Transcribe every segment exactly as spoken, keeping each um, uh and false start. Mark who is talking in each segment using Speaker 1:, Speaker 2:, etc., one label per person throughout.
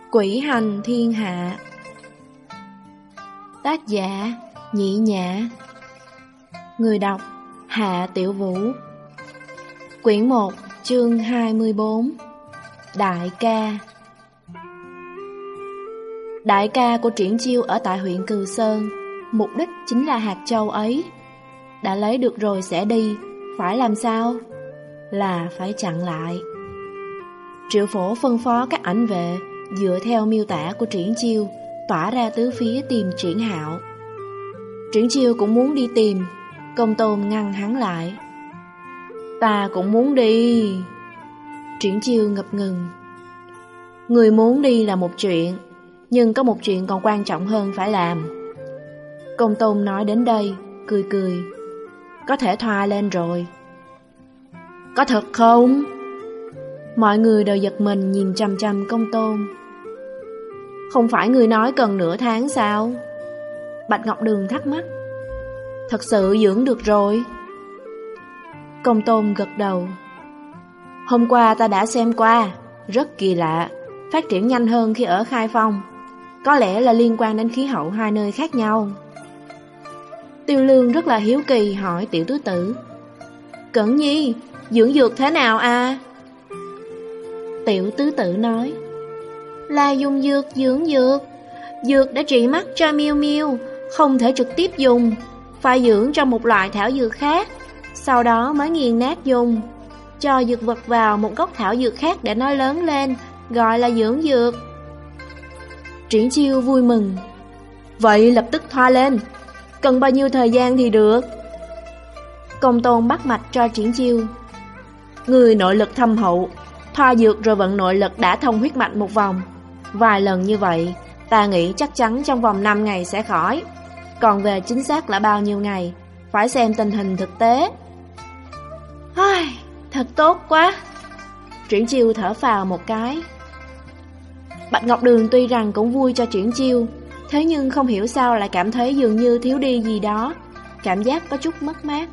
Speaker 1: Quỷ hành thiên hạ. Tác giả Nhị Nhã. Người đọc Hạ Tiểu Vũ. Quyển một, chương hai mươi bốn. Đại ca. Đại ca của Triển Chiêu ở tại huyện Cừ Sơn, mục đích chính là hạt châu ấy. Đã lấy được rồi sẽ đi, phải làm sao? Là phải chặn lại. Triệu Phổ phân phó các ảnh vệ dựa theo miêu tả của Triển Chiêu tỏa ra tứ phía tìm Triển Hạo. Triển Chiêu cũng muốn đi tìm, Công Tôn ngăn hắn lại. Ta cũng muốn đi. Triển Chiêu ngập ngừng. Người muốn đi là một chuyện, nhưng có một chuyện còn quan trọng hơn phải làm. Công Tôn nói đến đây, cười cười. Có thể thoa lên rồi. Có thật không? Mọi người đều giật mình nhìn chằm chằm Công Tôn. Không phải người nói cần nửa tháng sao? Bạch Ngọc Đường thắc mắc. Thật sự dưỡng được rồi. Công Tôn gật đầu. Hôm qua ta đã xem qua, rất kỳ lạ, phát triển nhanh hơn khi ở Khai Phong. Có lẽ là liên quan đến khí hậu hai nơi khác nhau. Tiêu Lương rất là hiếu kỳ hỏi Tiểu Tứ Tử. Cẩn Nhi, dưỡng dược thế nào à? Tiểu Tứ Tử nói. Là dùng dược dưỡng dược. Dược đã trị mắt cho Miêu Miêu, không thể trực tiếp dùng, phải dưỡng trong một loại thảo dược khác, sau đó mới nghiền nát dùng. Cho dược vật vào một gốc thảo dược khác để nó lớn lên, gọi là dưỡng dược. Triển Chiêu vui mừng. Vậy lập tức thoa lên. Cần bao nhiêu thời gian thì được? Công Tôn bắt mạch cho Triển Chiêu. Người nội lực thâm hậu, thoa dược rồi vận nội lực đã thông huyết mạch một vòng. Vài lần như vậy, ta nghĩ chắc chắn trong vòng năm ngày sẽ khỏi. Còn về chính xác là bao nhiêu ngày, phải xem tình hình thực tế. Ai, thật tốt quá. Triển Chiêu thở phào một cái. Bạch Ngọc Đường tuy rằng cũng vui cho Triển Chiêu, thế nhưng không hiểu sao lại cảm thấy dường như thiếu đi gì đó, cảm giác có chút mất mát.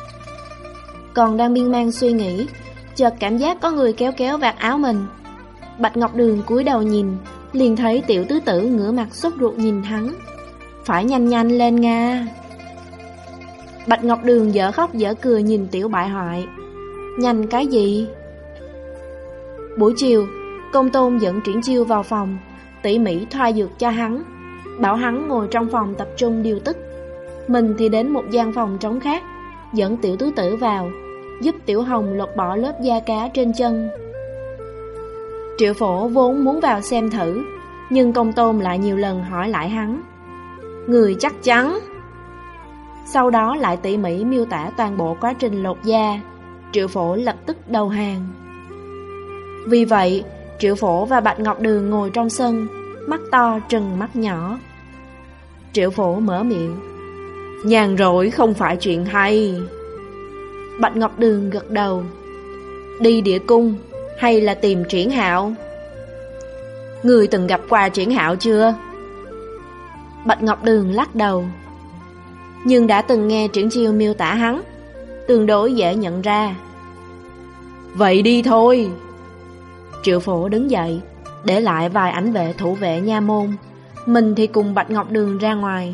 Speaker 1: Còn đang miên man suy nghĩ, chợt cảm giác có người kéo kéo vạt áo mình. Bạch Ngọc Đường cúi đầu nhìn, liền thấy Tiểu Tứ Tử ngửa mặt sốt ruột nhìn hắn. Phải nhanh nhanh lên Nga. Bạch Ngọc Đường dở khóc dở cười nhìn Tiểu Bại Hoại. Nhanh cái gì? Buổi chiều, Công Tôn dẫn Triển Chiêu vào phòng, tỉ mỉ thoa dược cho hắn, bảo hắn ngồi trong phòng tập trung điều tức. Mình thì đến một gian phòng trống khác, dẫn Tiểu Tứ Tử vào, giúp Tiểu Hồng lột bỏ lớp da cá trên chân. Triệu Phổ vốn muốn vào xem thử, nhưng Công Tôn lại nhiều lần hỏi lại hắn. Người chắc chắn? Sau đó lại tỉ mỉ miêu tả toàn bộ quá trình lột da. Triệu Phổ lập tức đầu hàng. Vì vậy, Triệu Phổ và Bạch Ngọc Đường ngồi trong sân, mắt to trừng mắt nhỏ. Triệu Phổ mở miệng. Nhàn rỗi không phải chuyện hay. Bạch Ngọc Đường gật đầu. Đi địa cung hay là tìm Triển Hạo? Người từng gặp qua Triển Hạo chưa? Bạch Ngọc Đường lắc đầu. Nhưng đã từng nghe Triển Chiêu miêu tả hắn, tương đối dễ nhận ra. Vậy đi thôi. Triệu Phổ đứng dậy, để lại vài ảnh vệ thủ vệ nha môn. Mình thì cùng Bạch Ngọc Đường ra ngoài.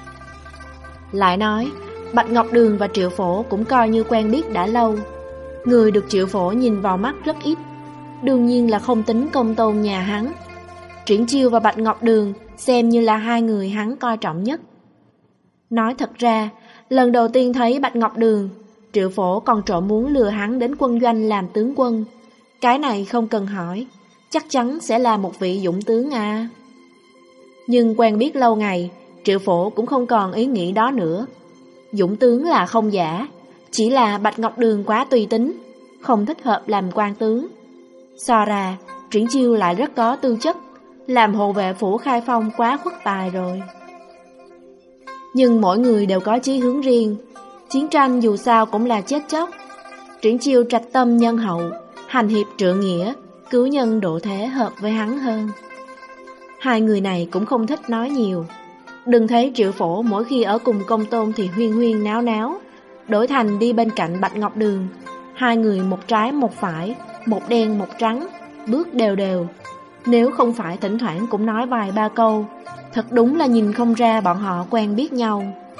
Speaker 1: Lại nói, Bạch Ngọc Đường và Triệu Phổ cũng coi như quen biết đã lâu. Người được Triệu Phổ nhìn vào mắt rất ít, đương nhiên là không tính Công Tôn nhà hắn. Triển Chiêu và Bạch Ngọc Đường xem như là hai người hắn coi trọng nhất. Nói thật ra, lần đầu tiên thấy Bạch Ngọc Đường, Triệu Phổ còn trộm muốn lừa hắn đến quân doanh làm tướng quân. Cái này không cần hỏi, chắc chắn sẽ là một vị dũng tướng à. Nhưng quen biết lâu ngày, Triệu Phổ cũng không còn ý nghĩ đó nữa. Dũng tướng là không giả, chỉ là Bạch Ngọc Đường quá tùy tính, không thích hợp làm quan tướng. So ra, Triển Chiêu lại rất có tư chất, làm hộ vệ phủ Khai Phong quá khuất tài rồi. Nhưng mỗi người đều có chí hướng riêng, chiến tranh dù sao cũng là chết chóc. Triển Chiêu trạch tâm nhân hậu, hành hiệp trượng nghĩa, cứu nhân độ thế hợp với hắn hơn. Hai người này cũng không thích nói nhiều. Đừng thấy Triệu Phổ mỗi khi ở cùng Công Tôn thì huyên huyên náo náo, đổi thành đi bên cạnh Bạch Ngọc Đường, hai người một trái một phải, một đen một trắng, bước đều đều. Nếu không phải thỉnh thoảng cũng nói vài ba câu, thật đúng là nhìn không ra bọn họ quen biết nhau.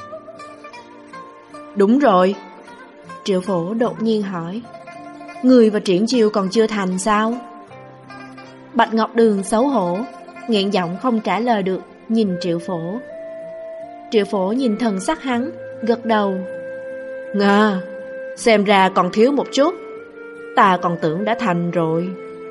Speaker 1: Đúng rồi, Triệu Phổ đột nhiên hỏi, người và Triển Chiêu còn chưa thành sao? Bạch Ngọc Đường xấu hổ, nghẹn giọng không trả lời được, nhìn Triệu Phổ. Triệu Phổ nhìn thần sắc hắn, gật đầu. Ngờ, xem ra còn thiếu một chút. Ta còn tưởng đã thành rồi.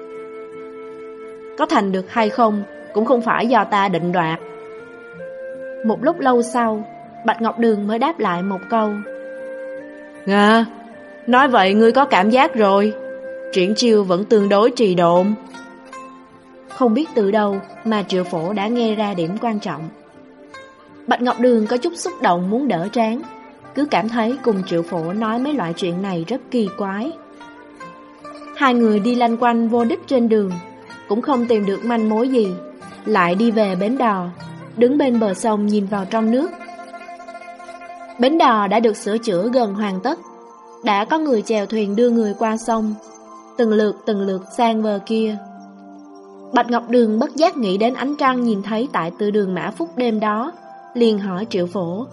Speaker 1: Có thành được hay không cũng không phải do ta định đoạt. Một lúc lâu sau, Bạch Ngọc Đường mới đáp lại một câu. Ngờ, nói vậy ngươi có cảm giác rồi. Triển Chiêu vẫn tương đối trì độn. Không biết từ đâu mà Triệu Phổ đã nghe ra điểm quan trọng. Bạch Ngọc Đường có chút xúc động muốn đỡ trán, cứ cảm thấy cùng Triệu Phổ nói mấy loại chuyện này rất kỳ quái. Hai người đi lanh quanh vô đích trên đường, cũng không tìm được manh mối gì, lại đi về bến đò, đứng bên bờ sông nhìn vào trong nước. Bến đò đã được sửa chữa gần hoàn tất, đã có người chèo thuyền đưa người qua sông, từng lượt từng lượt sang bờ kia. Bạch Ngọc Đường bất giác nghĩ đến ánh trăng nhìn thấy tại từ đường Mã Phúc đêm đó, liền hỏi Triệu Phổ.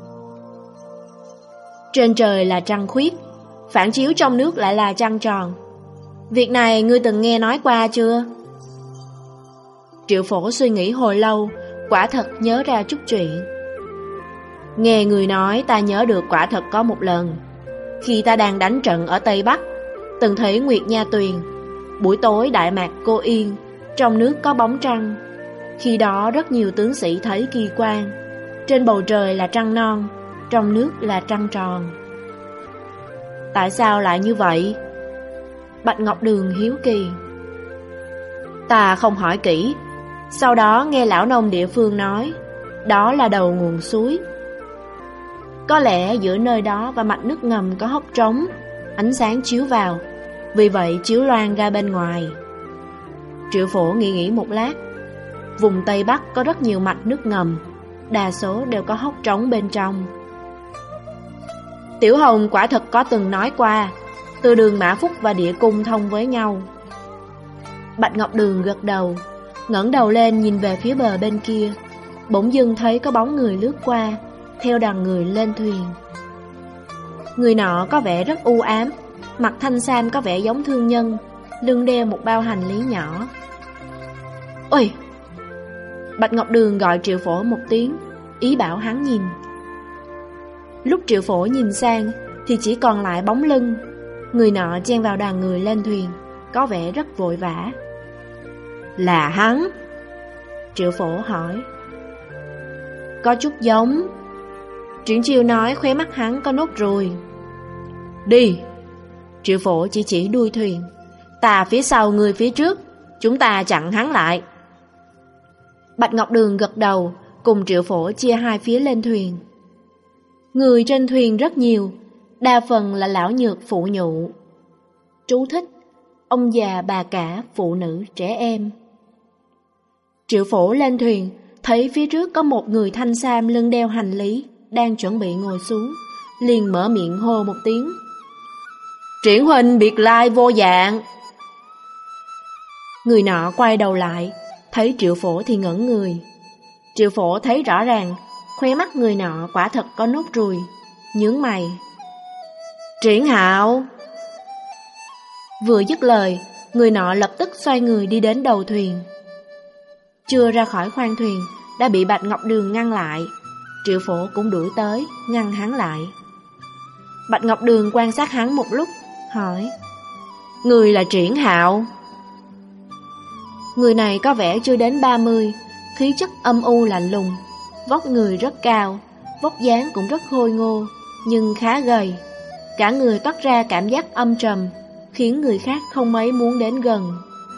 Speaker 1: Trên trời là trăng khuyết, phản chiếu trong nước lại là trăng tròn. Việc này ngươi từng nghe nói qua chưa? Triệu Phổ suy nghĩ hồi lâu, quả thật nhớ ra chút chuyện. Nghe người nói ta nhớ được quả thật có một lần. Khi ta đang đánh trận ở Tây Bắc, từng thấy Nguyệt Nha Tuyền. Buổi tối Đại Mạc Cô Yên, trong nước có bóng trăng. Khi đó rất nhiều tướng sĩ thấy kỳ quan. Trên bầu trời là trăng non, trong nước là trăng tròn. Tại sao lại như vậy? Bạch Ngọc Đường hiếu kỳ. Ta không hỏi kỹ. Sau đó nghe lão nông địa phương nói, đó là đầu nguồn suối. Có lẽ giữa nơi đó và mạch nước ngầm có hốc trống, ánh sáng chiếu vào, vì vậy chiếu loang ra bên ngoài. Triệu Phổ nghĩ nghĩ một lát. Vùng Tây Bắc có rất nhiều mạch nước ngầm, đa số đều có hốc trống bên trong. Tiểu Hồng quả thật có từng nói qua, từ đường Mã Phúc và địa cung thông với nhau. Bạch Ngọc Đường gật đầu, ngẩng đầu lên nhìn về phía bờ bên kia, bỗng dưng thấy có bóng người lướt qua, theo đoàn người lên thuyền. Người nọ có vẻ rất u ám, mặt thanh sam có vẻ giống thương nhân, lưng đeo một bao hành lý nhỏ. Ôi! Bạch Ngọc Đường gọi Triệu Phổ một tiếng, ý bảo hắn nhìn. Lúc Triệu Phổ nhìn sang thì chỉ còn lại bóng lưng. Người nọ chen vào đoàn người lên thuyền, có vẻ rất vội vã. Là hắn? Triệu Phổ hỏi. Có chút giống. Triển Chiêu nói khóe mắt hắn có nốt ruồi. Đi! Triệu Phổ chỉ chỉ đuôi thuyền. Ta phía sau, người phía trước, chúng ta chặn hắn lại. Bạch Ngọc Đường gật đầu, cùng Triệu Phổ chia hai phía lên thuyền. Người trên thuyền rất nhiều, đa phần là lão nhược phụ nhụ. Chú thích: ông già bà cả, phụ nữ, trẻ em. Triệu Phổ lên thuyền, thấy phía trước có một người thanh sam lưng đeo hành lý, đang chuẩn bị ngồi xuống, liền mở miệng hô một tiếng. Triển huynh biệt lai vô dạng. Người nọ quay đầu lại, thấy Triệu Phổ thì ngẩn người. Triệu Phổ thấy rõ ràng, khóe mắt người nọ quả thật có nốt ruồi, nhướng mày. Triển Hạo! Vừa dứt lời, người nọ lập tức xoay người đi đến đầu thuyền. Chưa ra khỏi khoang thuyền, đã bị Bạch Ngọc Đường ngăn lại. Triệu Phổ cũng đuổi tới, ngăn hắn lại. Bạch Ngọc Đường quan sát hắn một lúc, hỏi. Người là Triển Hạo? Người này có vẻ chưa đến ba mươi, khí chất âm u lạnh lùng, vóc người rất cao, vóc dáng cũng rất khôi ngô, nhưng khá gầy. Cả người toát ra cảm giác âm trầm, khiến người khác không mấy muốn đến gần.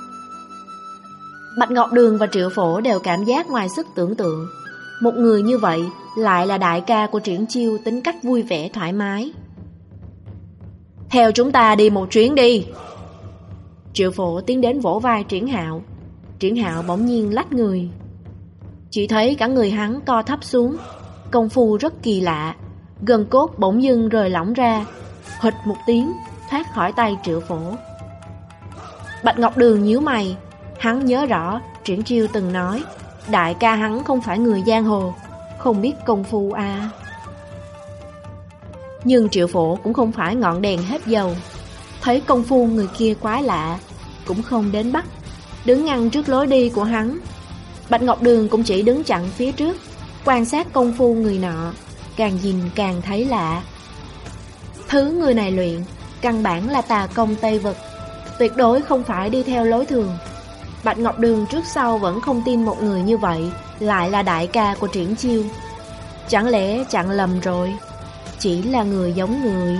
Speaker 1: Bạch Ngọc Đường và Triệu Phổ đều cảm giác ngoài sức tưởng tượng. Một người như vậy lại là đại ca của Triển Chiêu, tính cách vui vẻ thoải mái. Theo chúng ta đi một chuyến đi. Triệu Phổ tiến đến vỗ vai Triển Hạo. Triển Hạo bỗng nhiên lách người. Chỉ thấy cả người hắn co thấp xuống, công phu rất kỳ lạ, gân cốt bỗng dưng rời lỏng ra, hụt một tiếng thoát khỏi tay Triệu Phổ. Bạch Ngọc Đường nhíu mày, Hắn nhớ rõ Triển Chiêu từng nói đại ca hắn không phải người giang hồ, không biết công phu à. Nhưng Triệu Phổ cũng không phải ngọn đèn hết dầu. Thấy công phu người kia quái lạ, cũng không đến bắt, đứng ngăn trước lối đi của hắn. Bạch Ngọc Đường cũng chỉ đứng chặn phía trước, quan sát công phu người nọ, càng nhìn càng thấy lạ. Thứ người này luyện căn bản là tà công Tây Vực, tuyệt đối không phải đi theo lối thường. Bạch Ngọc Đường trước sau vẫn không tin một người như vậy lại là đại ca của Triển Chiêu. Chẳng lẽ chặn lầm rồi, chỉ là người giống người.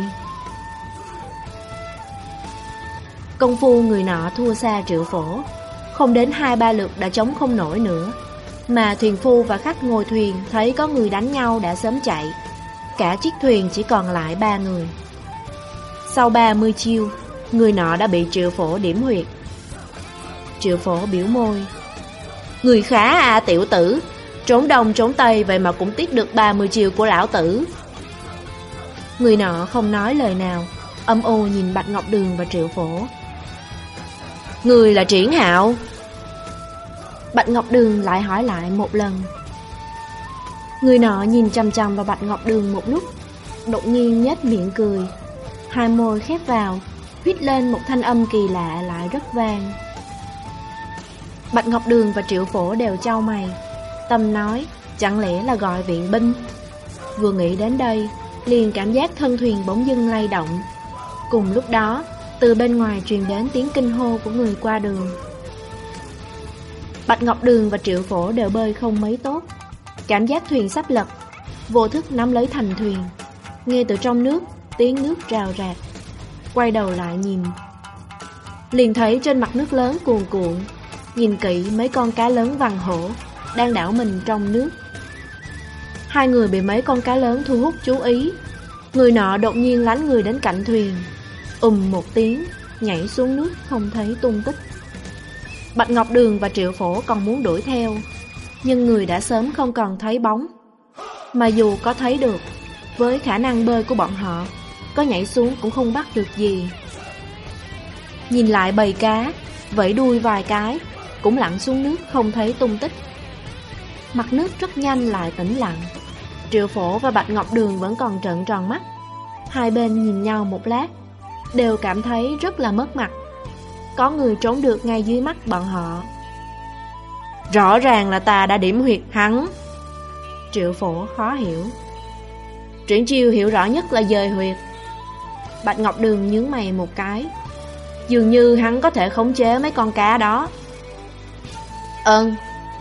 Speaker 1: Công phu người nọ thua xa Triệu Phổ, không đến hai ba lượt đã chống không nổi nữa. Mà thuyền phu và khách ngồi thuyền thấy có người đánh nhau đã sớm chạy. Cả chiếc thuyền chỉ còn lại ba người. Sau ba mươi chiêu, người nọ đã bị Triệu Phổ điểm huyệt. Triệu Phổ biểu môi: người khá à tiểu tử, trốn đông trốn tây vậy mà cũng tiếp được ba mươi chiêu của lão tử. Người nọ không nói lời nào, âm u nhìn Bạch Ngọc Đường và Triệu Phổ. Người là Triển Hạo? Bạch Ngọc Đường lại hỏi lại một lần. Người nọ nhìn chằm chằm vào Bạch Ngọc Đường một lúc, đột nhiên nhếch miệng cười, hai môi khép vào, huýt lên một thanh âm kỳ lạ lại rất vang. Bạch Ngọc Đường và Triệu Phổ đều chau mày, tâm nói chẳng lẽ là gọi viện binh. Vừa nghĩ đến đây, liền cảm giác thân thuyền bỗng dưng lay động. Cùng lúc đó, từ bên ngoài truyền đến tiếng kinh hô của người qua đường. Bạch Ngọc Đường và Triệu Phổ đều bơi không mấy tốt, cảm giác thuyền sắp lật, vô thức nắm lấy thành thuyền. Nghe từ trong nước tiếng nước rào rạc, quay đầu lại nhìn, liền thấy trên mặt nước lớn cuồn cuộn. Nhìn kỹ mấy con cá lớn vằn hổ đang đảo mình trong nước. Hai người bị mấy con cá lớn thu hút chú ý. Người nọ đột nhiên lánh người đến cạnh thuyền, ùm một tiếng nhảy xuống nước không thấy tung tích. Bạch Ngọc Đường và Triệu Phổ còn muốn đuổi theo, nhưng người đã sớm không còn thấy bóng. Mà dù có thấy được, với khả năng bơi của bọn họ, có nhảy xuống cũng không bắt được gì. Nhìn lại bầy cá, vẫy đuôi vài cái, cũng lặn xuống nước không thấy tung tích. Mặt nước rất nhanh lại tĩnh lặng. Triệu Phổ và Bạch Ngọc Đường vẫn còn trợn tròn mắt. Hai bên nhìn nhau một lát, đều cảm thấy rất là mất mặt. Có người trốn được ngay dưới mắt bọn họ. Rõ ràng là ta đã điểm huyệt hắn. Triệu Phổ khó hiểu. Triển Chiêu hiểu rõ nhất là dời huyệt. Bạch Ngọc Đường nhướng mày một cái. Dường như hắn có thể khống chế mấy con cá đó. Ơn.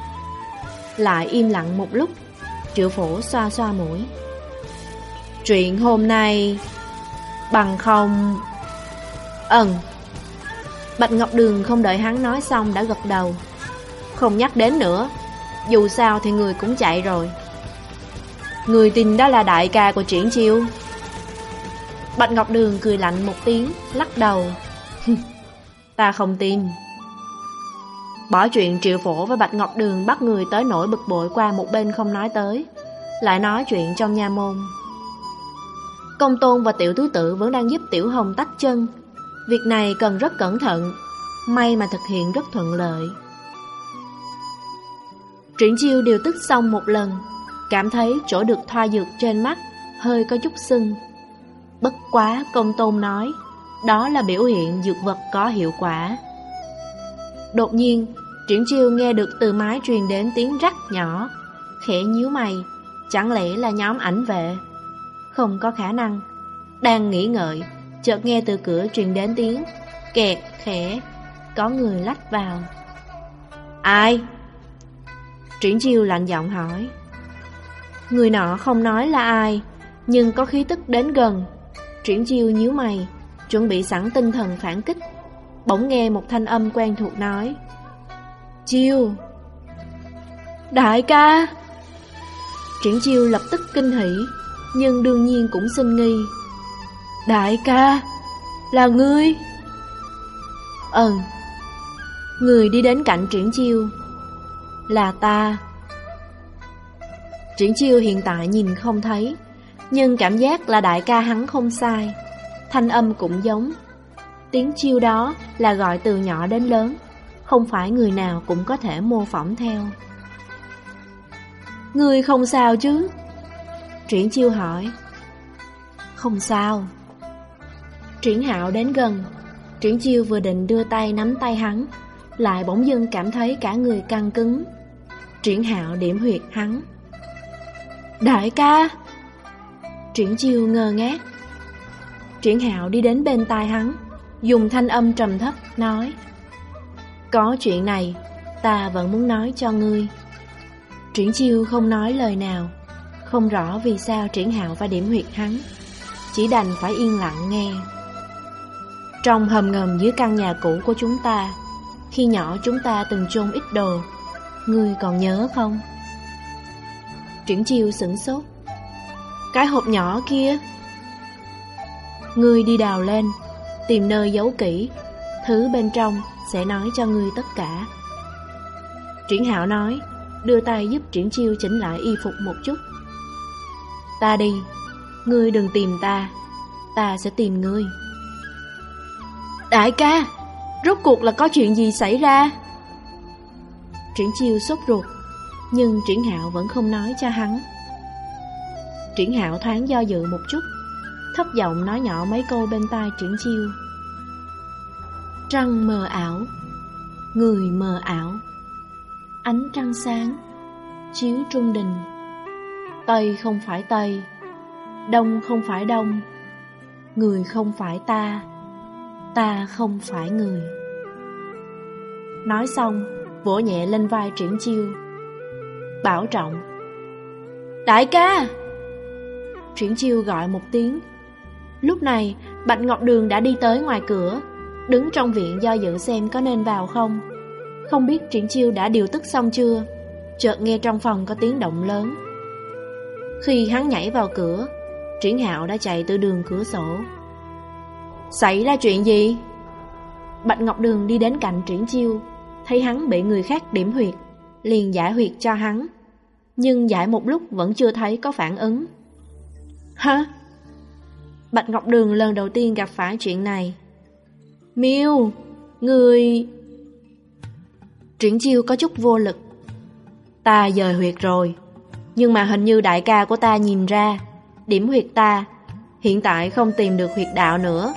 Speaker 1: Lại im lặng một lúc. Triệu Phổ xoa xoa mũi. Chuyện hôm nay bằng không. Ơn. Bạch Ngọc Đường không đợi hắn nói xong đã gật đầu. Không nhắc đến nữa, dù sao thì người cũng chạy rồi. Người tin đó là đại ca của Triển Chiêu? Bạch Ngọc Đường cười lạnh một tiếng, lắc đầu. Ta không tin. Bỏ chuyện Triệu Phổ và Bạch Ngọc Đường bắt người tới nỗi bực bội qua một bên không nói tới, lại nói chuyện trong nha môn. Công Tôn và Tiểu Tứ Tự vẫn đang giúp Tiểu Hồng tách chân. Việc này cần rất cẩn thận, may mà thực hiện rất thuận lợi. Triển Chiêu điều tức xong một lần, cảm thấy chỗ được thoa dược trên mắt hơi có chút sưng. Bất quá Công Tôn nói đó là biểu hiện dược vật có hiệu quả. Đột nhiên Triển Chiêu nghe được từ mái truyền đến tiếng rắc nhỏ, khẽ nhíu mày. Chẳng lẽ là nhóm ảnh vệ? Không có khả năng. Đang nghĩ ngợi, chợt nghe từ cửa truyền đến tiếng kẹt khẽ, có người lách vào. Ai? Triển Chiêu lạnh giọng hỏi. Người nọ không nói là ai, nhưng có khí tức đến gần. Triển Chiêu nhíu mày, chuẩn bị sẵn tinh thần phản kích. Bỗng nghe một thanh âm quen thuộc nói. Chiêu. Đại ca. Triển Chiêu lập tức kinh hỉ, nhưng đương nhiên cũng sinh nghi. Đại ca, là ngươi? Ừ. Người đi đến cạnh Triển Chiêu. Là ta. Triển Chiêu hiện tại nhìn không thấy, nhưng cảm giác là đại ca hắn không sai. Thanh âm cũng giống. Tiếng chiêu đó là gọi từ nhỏ đến lớn, không phải người nào cũng có thể mô phỏng theo. Ngươi không sao chứ? Triển Chiêu hỏi. Không sao. Triển Hạo đến gần. Triển Chiêu vừa định đưa tay nắm tay hắn, lại bỗng dưng cảm thấy cả người căng cứng. Triển Hạo điểm huyệt hắn. Đại ca! Triển Chiêu ngơ ngác. Triển Hạo đi đến bên tai hắn, dùng thanh âm trầm thấp nói: Có chuyện này, ta vẫn muốn nói cho ngươi. Triển Chiêu không nói lời nào, không rõ vì sao Triển Hạo phải điểm huyệt hắn, chỉ đành phải yên lặng nghe. Trong hầm ngầm dưới căn nhà cũ của chúng ta, khi nhỏ chúng ta từng chôn ít đồ, ngươi còn nhớ không? Triển Chiêu sửng sốt. Cái hộp nhỏ kia? Ngươi đi đào lên, tìm nơi giấu kỹ, thứ bên trong sẽ nói cho ngươi tất cả. Triển Hạo nói, đưa tay giúp Triển Chiêu chỉnh lại y phục một chút. Ta đi, ngươi đừng tìm ta, ta sẽ tìm ngươi. Đại ca, rốt cuộc là có chuyện gì xảy ra? Triển Chiêu sốt ruột, nhưng Triển Hạo vẫn không nói cho hắn. Triển Hạo thoáng do dự một chút, thấp giọng nói nhỏ mấy câu bên tai Triển Chiêu. Trăng mờ ảo, người mờ ảo, ánh trăng sáng chiếu trung đình. Tây không phải Tây, Đông không phải Đông, người không phải ta, ta không phải người. Nói xong, vỗ nhẹ lên vai Triển Chiêu, bảo trọng. Đại ca! Triển Chiêu gọi một tiếng. Lúc này, Bạch Ngọc Đường đã đi tới ngoài cửa, đứng trong viện do dự xem có nên vào không. Không biết Triển Chiêu đã điều tức xong chưa, chợt nghe trong phòng có tiếng động lớn. Khi hắn nhảy vào cửa, Triển Hạo đã chạy từ đường cửa sổ. Xảy ra chuyện gì? Bạch Ngọc Đường đi đến cạnh Triển Chiêu, thấy hắn bị người khác điểm huyệt, liền giải huyệt cho hắn, nhưng giải một lúc vẫn chưa thấy có phản ứng. Hả? Bạch Ngọc Đường lần đầu tiên gặp phải chuyện này. Miêu, người... Triển Chiêu có chút vô lực. Ta dời huyệt rồi, nhưng mà hình như đại ca của ta nhìn ra, điểm huyệt ta, hiện tại không tìm được huyệt đạo nữa.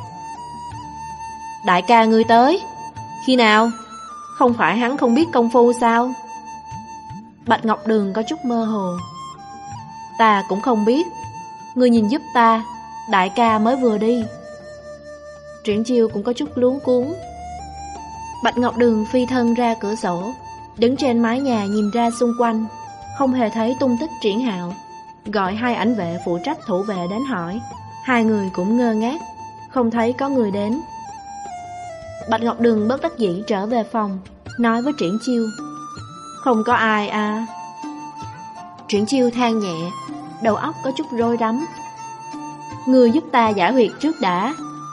Speaker 1: Đại ca ngươi tới? Khi nào? Không phải hắn không biết công phu sao? Bạch Ngọc Đường có chút mơ hồ. Ta cũng không biết. Ngươi nhìn giúp ta, đại ca mới vừa đi. Triển Chiêu cũng có chút luống cuống. Bạch Ngọc Đường phi thân ra cửa sổ, đứng trên mái nhà nhìn ra xung quanh, không hề thấy tung tích Triển Hạo. Gọi hai ảnh vệ phụ trách thủ vệ đến hỏi. Hai người cũng ngơ ngác, không thấy có người đến. Bạch Ngọc Đường bất đắc dĩ trở về phòng, nói với Triển Chiêu, không có ai à. Triển Chiêu than nhẹ, đầu óc có chút rối rắm. Ngươi giúp ta giải huyệt trước đã.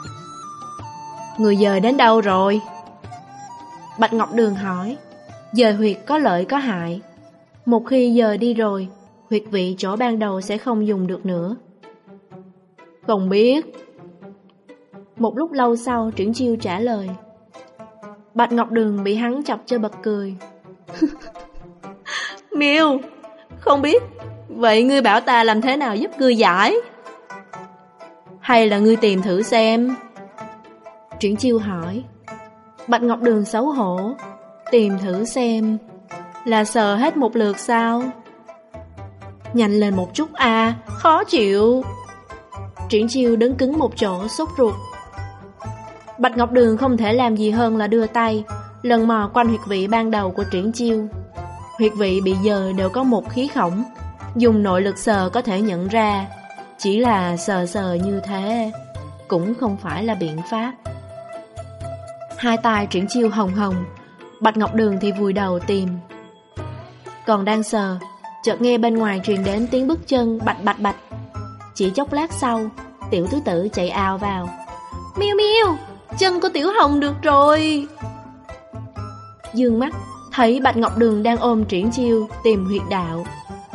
Speaker 1: Người dời đến đâu rồi? Bạch Ngọc Đường hỏi. Dời huyệt có lợi có hại. Một khi dời đi rồi, huyệt vị chỗ ban đầu sẽ không dùng được nữa. Không biết. Một lúc lâu sau, Triển Chiêu trả lời. Bạch Ngọc Đường bị hắn chọc cho bật cười. Miêu, không biết. Vậy ngươi bảo ta làm thế nào giúp ngươi giải? Hay là ngươi tìm thử xem? Triển Chiêu hỏi. Bạch Ngọc Đường xấu hổ. Tìm thử xem là sờ hết một lượt sao? Nhanh lên một chút à, khó chịu. Triển Chiêu đứng cứng một chỗ, sốt ruột. Bạch Ngọc Đường không thể làm gì hơn là đưa tay lần mò quanh huyệt vị ban đầu của Triển Chiêu. Huyệt vị bị dời đều có một khí khổng, dùng nội lực sờ có thể nhận ra. Chỉ là sờ sờ như thế cũng không phải là biện pháp. Hai tay Triển Chiêu hồng hồng, Bạch Ngọc Đường thì vùi đầu tìm. Còn đang sờ, chợt nghe bên ngoài truyền đến tiếng bước chân bạch bạch bạch. Chỉ chốc lát sau, Tiểu Tứ Tử chạy ào vào. Miêu miêu, chân của Tiểu Hồng được rồi. Dương mắt thấy Bạch Ngọc Đường đang ôm Triển Chiêu tìm huyệt đạo.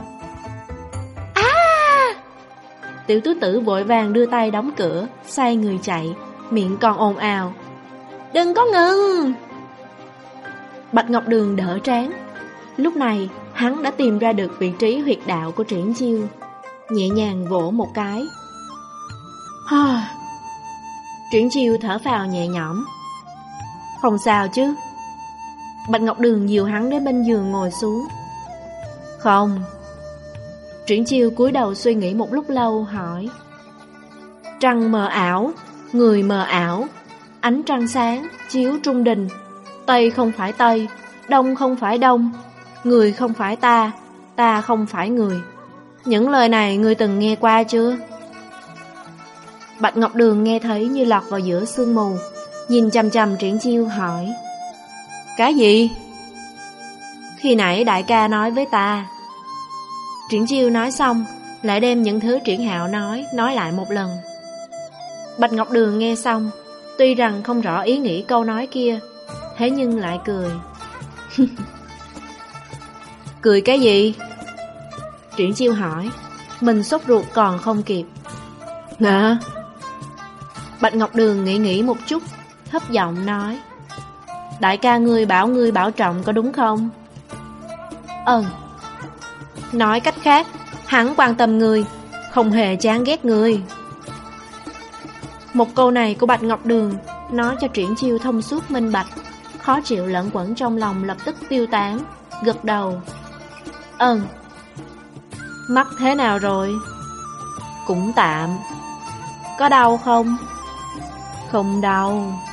Speaker 1: À! Tiểu Tứ Tử vội vàng đưa tay đóng cửa, xoay người chạy, miệng còn ồn ào. Đừng có ngừng! Bạch Ngọc Đường đỡ trán. Lúc này hắn đã tìm ra được vị trí huyệt đạo của Triển Chiêu, nhẹ nhàng vỗ một cái. Ha! Triển Chiêu thở phào nhẹ nhõm. Không sao chứ? Bạch Ngọc Đường dìu hắn đến bên giường ngồi xuống. Không. Triển Chiêu cúi đầu suy nghĩ một lúc lâu hỏi. Trăng mờ ảo, người mờ ảo, ánh trăng sáng chiếu trung đình. Tây không phải Tây, Đông không phải Đông, người không phải ta, ta không phải người. Những lời này ngươi từng nghe qua chưa? Bạch Ngọc Đường nghe thấy như lọt vào giữa sương mù, nhìn chằm chằm Triển Chiêu hỏi. Cái gì? Khi nãy đại ca nói với ta. Triển Chiêu nói xong, lại đem những thứ Triển Hạo nói, nói lại một lần. Bạch Ngọc Đường nghe xong, tuy rằng không rõ ý nghĩ câu nói kia, thế nhưng lại cười. Cười cái gì? Triển Chiêu hỏi, mình sốt ruột còn không kịp. Hả? Bạch Ngọc Đường nghĩ nghĩ một chút, thấp giọng nói. Đại ca ngươi bảo ngươi bảo trọng có đúng không? Ừ. Nói cách khác, hắn quan tâm ngươi, không hề chán ghét ngươi. Một câu này của Bạch Ngọc Đường nói cho Triển Chiêu thông suốt minh bạch, khó chịu lẫn quẩn trong lòng lập tức tiêu tán, gật đầu. Ừ. Mắt thế nào rồi? Cũng tạm. Có đau không? Không đau.